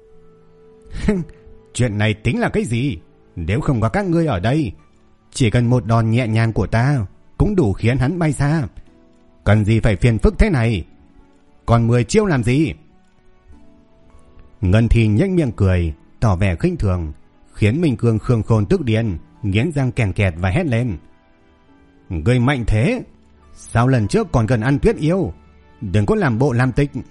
"Chuyện này tính là cái gì? Nếu không có các ngươi ở đây, chỉ cần một đòn nhẹ nhàng của ta cũng đủ khiến hắn bay xa. Cần gì phải phiền phức thế này? Còn 10 chiêu làm gì?" Ngân Thi nhếch miệng cười, tỏ vẻ khinh thường, khiến Minh Cương khương khôn tức điên, nghiến răng kèn kẹt và hét lên: "Ngươi mạnh thế, sao lần trước còn cần ăn Tuyết Yêu? Đừng có làm bộ làm tịch."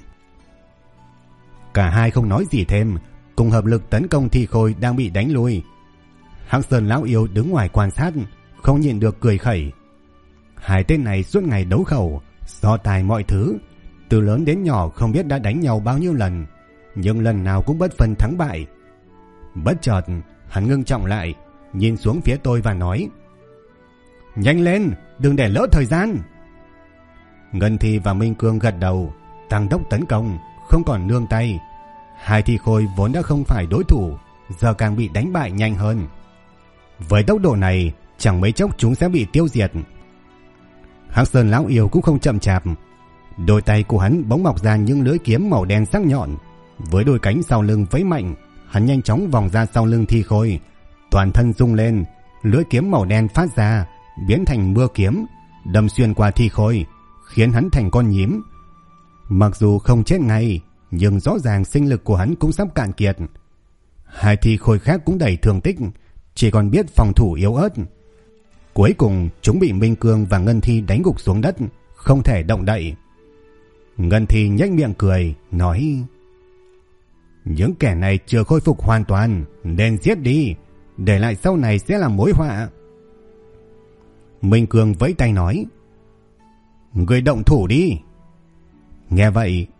Cả hai không nói gì thêm, cùng hợp lực tấn công Thi Khôi đang bị đánh lui. Hắc Sơn lão yêu đứng ngoài quan sát, không nhịn được cười khẩy. Hai tên này suốt ngày đấu khẩu, so tài mọi thứ, từ lớn đến nhỏ không biết đã đánh nhau bao nhiêu lần, nhưng lần nào cũng bất phân thắng bại. Bất chợt hắn ngưng trọng lại, nhìn xuống phía tôi và nói: "Nhanh lên, đừng để lỡ thời gian." Ngân Thi và Minh Cương gật đầu, tăng tốc tấn công, không còn nương tay. Hai Thi Khôi vốn đã không phải đối thủ, giờ càng bị đánh bại nhanh hơn. Với tốc độ này, chẳng mấy chốc chúng sẽ bị tiêu diệt. Hắc Sơn lão yêu cũng không chậm chạp, đôi tay của hắn bỗng mọc ra những lưỡi kiếm màu đen sắc nhọn, với đôi cánh sau lưng vẫy mạnh, hắn nhanh chóng vòng ra sau lưng Thi Khôi, toàn thân rung lên, lưỡi kiếm màu đen phát ra, biến thành mưa kiếm, đâm xuyên qua Thi Khôi, khiến hắn thành con nhím. Mặc dù không chết ngay, nhưng rõ ràng sinh lực của hắn cũng sắp cạn kiệt. Hai Thi Khôi khác cũng đầy thương tích, chỉ còn biết phòng thủ yếu ớt. Cuối cùng chúng bị Minh Cương và Ngân Thi đánh gục xuống đất, không thể động đậy. Ngân Thi nhếch miệng cười, nói: "Những kẻ này chưa khôi phục hoàn toàn, nên giết đi, để lại sau này sẽ là mối họa." Minh Cương vẫy tay nói: "Người động thủ đi." Nghe vậy,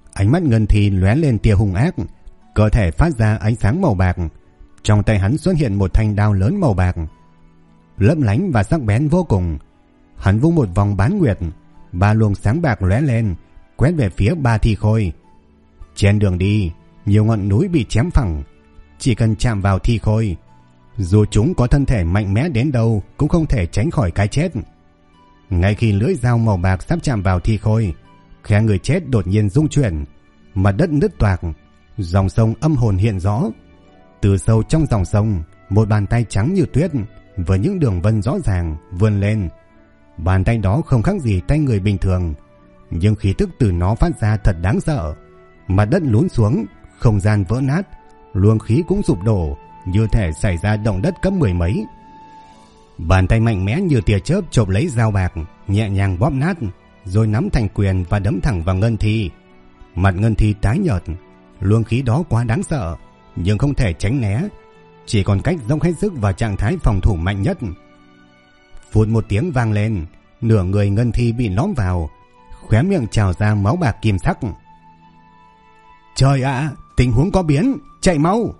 Ánh mắt Ngân Thi lóe lên tia hung ác, cơ thể phát ra ánh sáng màu bạc. Trong tay hắn xuất hiện một thanh đao lớn màu bạc, lấp lánh và sắc bén vô cùng. Hắn vung một vòng bán nguyệt, 3 luồng sáng bạc lóe lên, quét về phía 3 thi khôi. Trên đường đi, nhiều ngọn núi bị chém phẳng. Chỉ cần chạm vào thi khôi, dù chúng có thân thể mạnh mẽ đến đâu cũng không thể tránh khỏi cái chết. Ngay khi lưỡi dao màu bạc sắp chạm vào thi khôi, khe người chết đột nhiên rung chuyển, mặt đất nứt toạc, dòng sông âm hồn hiện rõ. Từ sâu trong dòng sông, một bàn tay trắng như tuyết với những đường vân rõ ràng vươn lên. Bàn tay đó không khác gì tay người bình thường, nhưng khí tức từ nó phát ra thật đáng sợ. Mặt đất lún xuống, không gian vỡ nát, luồng khí cũng sụp đổ, như thể xảy ra động đất cấp 10 mấy. Bàn tay mạnh mẽ như tia chớp chộp lấy dao bạc, nhẹ nhàng bóp nát, rồi nắm thành quyền và đấm thẳng vào Ngân Thi. Mặt Ngân Thi tái nhợt, luồng khí đó quá đáng sợ, nhưng không thể tránh né, chỉ còn cách dốc hết sức vào trạng thái phòng thủ mạnh nhất. Phụt một tiếng vang lên, nửa người Ngân Thi bị lõm vào, khóe miệng trào ra máu bạc kim sắc. Trời ạ, tình huống có biến, chạy mau!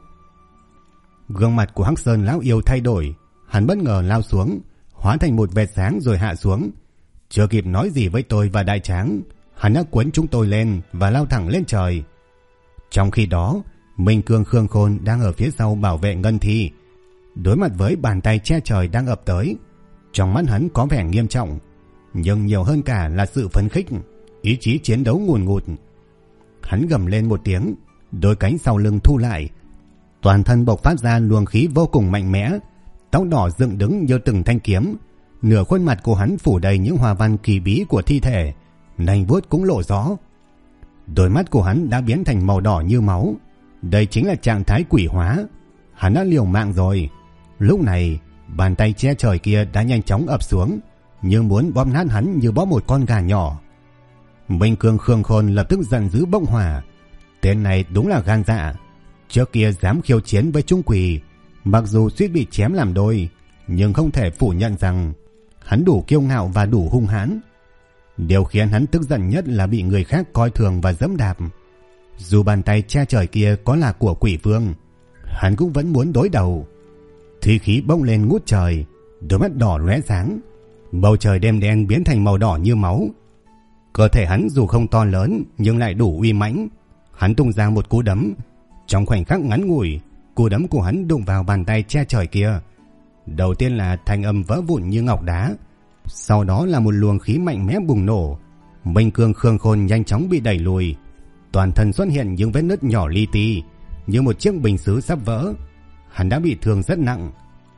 Gương mặt của Hắc Sơn lão yêu thay đổi, hắn bất ngờ lao xuống, hóa thành một vệt sáng rồi hạ xuống. Chưa kịp nói gì với tôi và Đại Tráng, hắn đã cuốn chúng tôi lên và lao thẳng lên trời. Trong khi đó, Minh Cương Khương Khôn đang ở phía sau bảo vệ Ngân Thi, đối mặt với bàn tay che trời đang ập tới. Trong mắt hắn có vẻ nghiêm trọng, nhưng nhiều hơn cả là sự phấn khích, ý chí chiến đấu ngùn ngụt. Hắn gầm lên một tiếng, đôi cánh sau lưng thu lại, toàn thân bộc phát ra luồng khí vô cùng mạnh mẽ, tóc đỏ dựng đứng như từng thanh kiếm. Nửa khuôn mặt của hắn phủ đầy những hoa văn kỳ bí của thi thể, nanh vuốt cũng lộ rõ. Đôi mắt của hắn đã biến thành màu đỏ như máu, đây chính là trạng thái quỷ hóa. Hắn đã liều mạng rồi. Lúc này, bàn tay che trời kia đã nhanh chóng ập xuống, như muốn bóp nát hắn như bóp một con gà nhỏ. Minh Cương Khương Khôn lập tức giận dữ bốc hỏa. Tên này đúng là gan dạ, trước kia dám khiêu chiến với Trung Quỷ, mặc dù suýt bị chém làm đôi, nhưng không thể phủ nhận rằng hắn đủ kiêu ngạo và đủ hung hãn. Điều khiến hắn tức giận nhất là bị người khác coi thường và giẫm đạp. Dù bàn tay che trời kia có là của Quỷ Vương, hắn cũng vẫn muốn đối đầu. Thi khí bỗng lên ngút trời, đôi mắt đỏ lóe sáng, bầu trời đêm đen biến thành màu đỏ như máu. Cơ thể hắn dù không to lớn nhưng lại đủ uy mãnh. Hắn tung ra một cú đấm. Trong khoảnh khắc ngắn ngủi, cú đấm của hắn đụng vào bàn tay che trời kia. Đầu tiên là thanh âm vỡ vụn như ngọc đá, sau đó là một luồng khí mạnh mẽ bùng nổ. Minh Cương Khương Khôn nhanh chóng bị đẩy lùi, toàn thân xuất hiện những vết nứt nhỏ li ti, như một chiếc bình sứ sắp vỡ. Hắn đã bị thương rất nặng.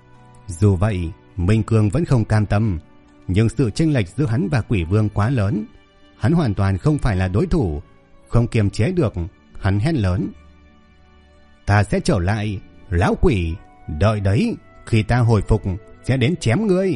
Dù vậy, Minh Cương vẫn không cam tâm, nhưng sự chênh lệch giữa hắn và Quỷ Vương quá lớn. Hắn hoàn toàn không phải là đối thủ. Không kiềm chế được, hắn hét lớn: Ta sẽ trở lại, lão quỷ, đợi đấy, khi ta hồi phục sẽ đến chém ngươi.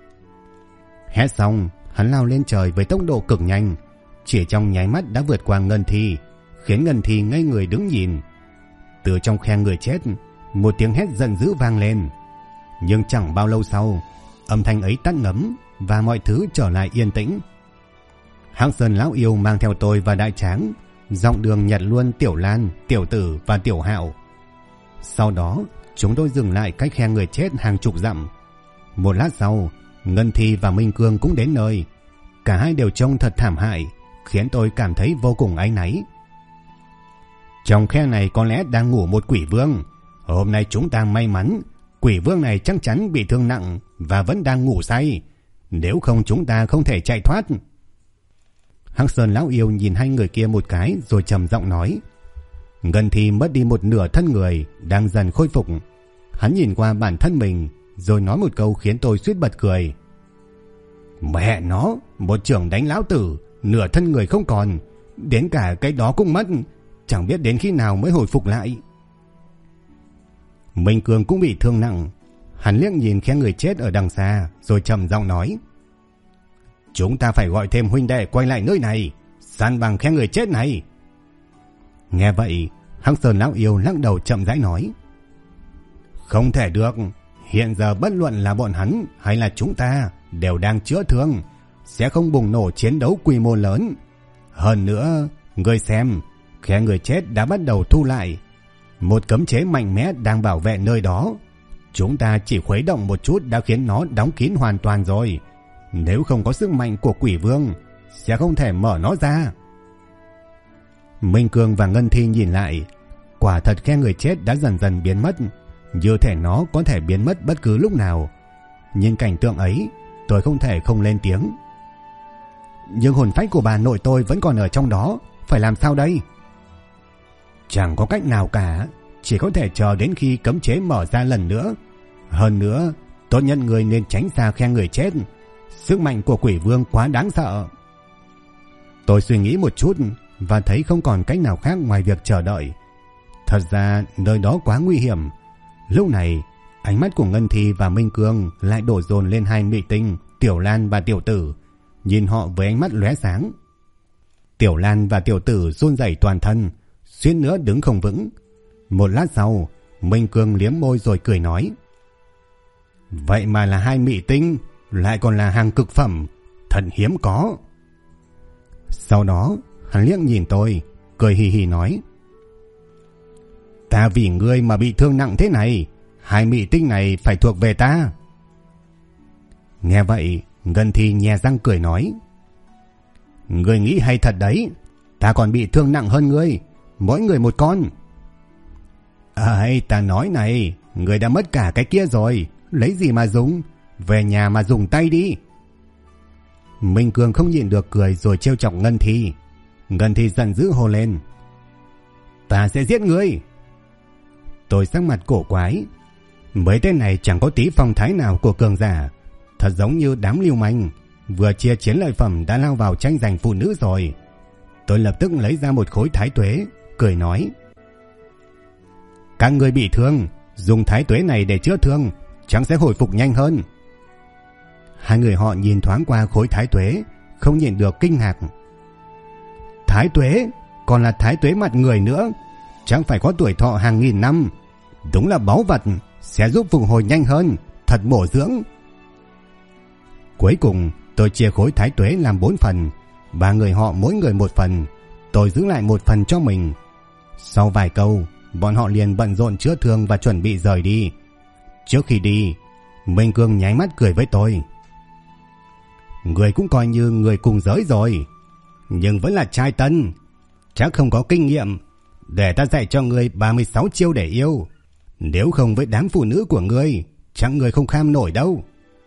Hét xong, hắn lao lên trời với tốc độ cực nhanh, chỉ trong nháy mắt đã vượt qua Ngân Thi, khiến Ngân Thi ngây người đứng nhìn. Từ trong khe người chết, một tiếng hét giận dữ vang lên, nhưng chẳng bao lâu sau, âm thanh ấy tắt ngấm và mọi thứ trở lại yên tĩnh. Hắc Sơn lão yêu mang theo tôi và Đại Tráng dọc đường nhặt luôn Tiểu Lan, Tiểu Tử và Tiểu Hạo. Sau đó chúng tôi dừng lại cách khe người chết hàng chục dặm. Một lát sau, Ngân Thi và Minh Cương cũng đến nơi. Cả hai đều trông thật thảm hại, khiến tôi cảm thấy vô cùng áy náy. Trong khe này có lẽ đang ngủ một quỷ vương. Hôm nay chúng ta may mắn, quỷ vương này chắc chắn bị thương nặng và vẫn đang ngủ say, nếu không chúng ta không thể chạy thoát. Hắc Sơn lão yêu nhìn hai người kia một cái rồi trầm giọng nói. Ngân Thi mất đi một nửa thân người, đang dần khôi phục. Hắn nhìn qua bản thân mình rồi nói một câu khiến tôi suýt bật cười. Mẹ nó, một trưởng đánh lão tử, nửa thân người không còn, đến cả cái đó cũng mất, chẳng biết đến khi nào mới hồi phục lại. Minh Cương cũng bị thương nặng. Hắn liếc nhìn khe người chết ở đằng xa rồi trầm giọng nói. Chúng ta phải gọi thêm huynh đệ quay lại nơi này, san bằng khe người chết này. Nghe vậy, Hắc Sơn lão yêu lắc đầu chậm rãi nói. Không thể được, hiện giờ bất luận là bọn hắn hay là chúng ta đều đang chữa thương, sẽ không bùng nổ chiến đấu quy mô lớn. Hơn nữa, Ngươi xem, khe người chết đã bắt đầu thu lại. Một cấm chế mạnh mẽ đang bảo vệ nơi đó. Chúng ta chỉ khuấy động một chút đã khiến nó đóng kín hoàn toàn rồi. Nếu không có sức mạnh của quỷ vương, sẽ không thể mở nó ra. Minh Cương và Ngân Thi nhìn lại. Quả thật khe người chết đã dần dần biến mất, như thể nó có thể biến mất bất cứ lúc nào. Nhìn cảnh tượng ấy, tôi không thể không lên tiếng. Nhưng hồn phách của bà nội tôi vẫn còn ở trong đó, phải làm sao đây? Chẳng có cách nào cả, chỉ có thể chờ đến khi cấm chế mở ra lần nữa. Hơn nữa, tốt nhất người nên tránh xa khe người chết. Sức mạnh của quỷ vương quá đáng sợ. Tôi suy nghĩ một chút và thấy không còn cách nào khác ngoài việc chờ đợi. Thật ra nơi đó quá nguy hiểm. Lúc này, ánh mắt của Ngân Thi và Minh Cương lại đổ dồn lên hai mỹ tinh, Tiểu Lan và Tiểu Tử, nhìn họ với ánh mắt lóe sáng. Tiểu Lan và Tiểu Tử run rẩy toàn thân, suýt nữa đứng không vững. Một lát sau, Minh Cương liếm môi rồi cười nói: vậy mà là hai mỹ tinh, lại còn là hàng cực phẩm, thật hiếm có. Sau đó, hắn liếc nhìn tôi, cười hì hì nói: ta vì ngươi mà bị thương nặng thế này, hai mỹ tinh này phải thuộc về ta. Nghe vậy, Ngân Thi nhè răng cười nói: ngươi nghĩ hay thật đấy, ta còn bị thương nặng hơn ngươi, mỗi người một con. Ta nói này, ngươi đã mất cả cái kia rồi, lấy gì mà dùng, về nhà mà dùng tay đi. Minh Cương không nhịn được cười rồi trêu chọc Ngân Thi. Ngân Thi giận dữ hô lên: ta sẽ giết ngươi. Tôi sắc mặt cổ quái. Mấy tên này chẳng có tí phong thái nào của cường giả, thật giống như đám lưu manh, vừa chia chiến lợi phẩm đã lao vào tranh giành phụ nữ rồi. Tôi lập tức lấy ra một khối thái tuế, cười nói: các người bị thương, dùng thái tuế này để chữa thương, chẳng sẽ hồi phục nhanh hơn. Hai người họ nhìn thoáng qua khối thái tuế, không nhịn được kinh ngạc. Thái tuế, còn là thái tuế mặt người nữa, chẳng phải có tuổi thọ hàng nghìn năm. Đúng là báu vật, sẽ giúp phục hồi nhanh hơn, thật bổ dưỡng. Cuối cùng tôi chia khối thái tuế làm 4 phần, ba người họ mỗi người một phần, tôi giữ lại một phần cho mình. Sau vài câu, bọn họ liền bận rộn chữa thương và chuẩn bị rời đi. Trước khi đi, Minh Cương nháy mắt cười với tôi: người cũng coi như người cùng giới rồi, nhưng vẫn là trai tân, chắc không có kinh nghiệm. Để ta dạy cho ngươi 36 chiêu để yêu, nếu không với đám phụ nữ của ngươi, chắc ngươi không kham nổi đâu.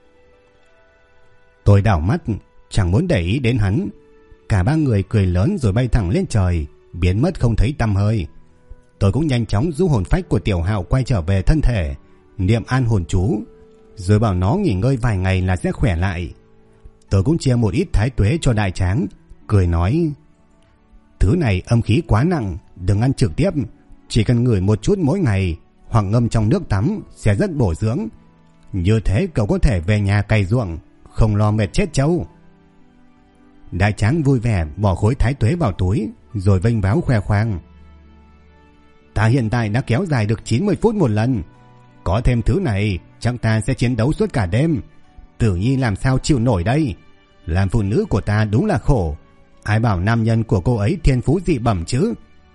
Tôi đảo mắt, chẳng muốn để ý đến hắn. Cả ba người cười lớn rồi bay thẳng lên trời, biến mất không thấy tăm hơi. Tôi cũng nhanh chóng giúp hồn phách của Tiểu Hạo quay trở về thân thể, niệm an hồn chú, rồi bảo nó nghỉ ngơi vài ngày là sẽ khỏe lại. Tôi cũng chia một ít thái tuế cho Đại Tráng, cười nói: thứ này âm khí quá nặng, đừng ăn trực tiếp, chỉ cần ngửi một chút mỗi ngày hoặc ngâm trong nước tắm sẽ rất bổ dưỡng. Như thế cậu có thể về nhà cày ruộng, không lo mệt chết trâu. Đại Tráng vui vẻ bỏ khối thái tuế vào túi, rồi vênh váo khoe khoang: ta hiện tại đã kéo dài được 90 phút một lần, có thêm thứ này chắc ta sẽ chiến đấu suốt cả đêm. Tử Nhi làm sao chịu nổi đây, làm phụ nữ của ta đúng là khổ, ai bảo nam nhân của cô ấy thiên phú dị bẩm chứ.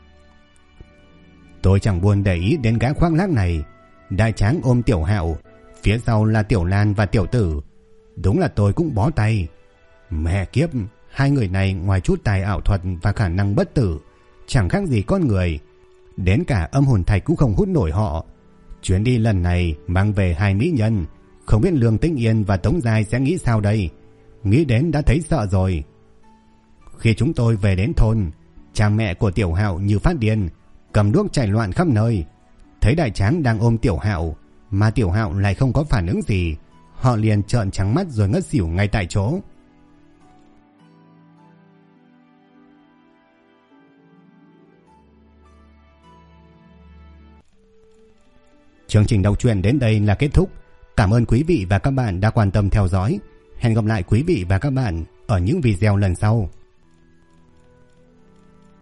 Tôi chẳng buồn để ý đến gã khoác lác này. Đại Tráng ôm Tiểu Hạo, phía sau là Tiểu Lan và Tiểu Tử. Đúng là tôi cũng bó tay. Mẹ kiếp, hai người này ngoài chút tài ảo thuật và khả năng bất tử, chẳng khác gì con người. Đến cả âm hồn thạch cũng không hút nổi họ. Chuyến đi lần này mang về hai mỹ nhân, không biết Lương Tĩnh Yên và Tống Giai sẽ nghĩ sao đây. Nghĩ đến đã thấy sợ rồi. Khi chúng tôi về đến thôn, cha mẹ của Tiểu Hạo như phát điên, cầm đuốc chạy loạn khắp nơi. Thấy Đại Tráng đang ôm Tiểu Hạo mà Tiểu Hạo lại không có phản ứng gì, họ liền trợn trắng mắt rồi ngất xỉu ngay tại chỗ. Chương trình đọc truyện đến đây là kết thúc. Cảm ơn quý vị và các bạn đã quan tâm theo dõi. Hẹn gặp lại quý vị và các bạn ở những video lần sau.